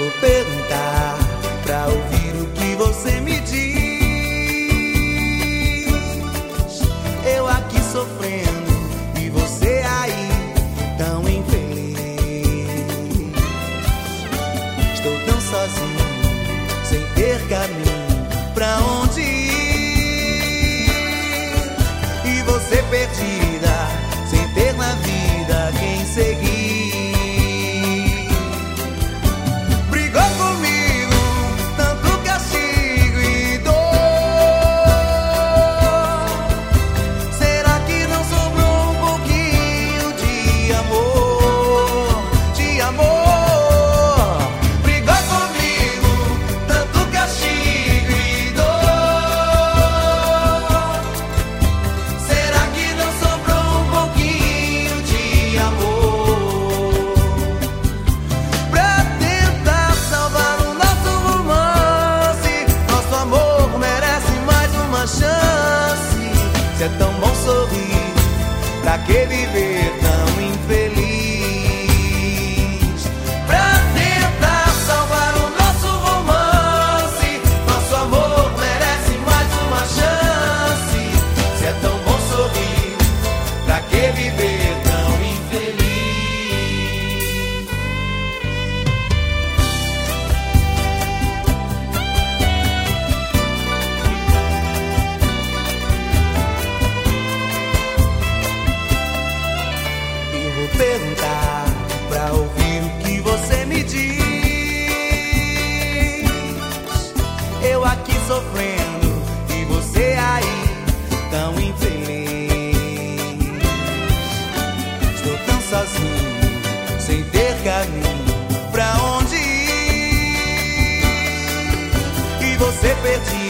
vou perguntar pra ouvir o que você me diz. Eu aqui sofrendo e você aí tão infeliz. Estou tão sozinho, sem ter caminho pra onde ir. E você perdida, sem ter na vida quem seguir. Se é tão bom sorrir, pra que viver tão infeliz? Pra tentar salvar o nosso romance, nosso amor merece mais uma chance. Se é tão bom sorrir, pra que viver tão infeliz? Vou perguntar pra ouvir o que você me diz. Eu aqui sofrendo e você aí tão infeliz. Estou tão sozinho, sem ter caminho pra onde ir. E você perdido,